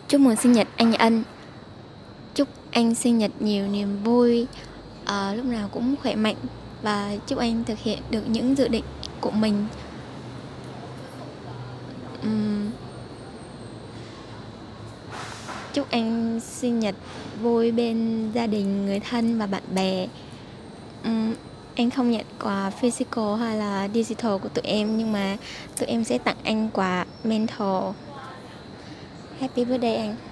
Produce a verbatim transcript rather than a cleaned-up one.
Chúc mừng sinh nhật anh Ân. Chúc anh sinh nhật nhiều niềm vui, ờ, lúc nào cũng khỏe mạnh và chúc anh thực hiện được những dự định của mình. Ừm, Chúc anh sinh nhật vui bên gia đình, người thân và bạn bè. Ừm, anh không nhận quà physical hay là digital của tụi em, nhưng mà tụi em sẽ tặng anh quà mental. Happy birthday anh.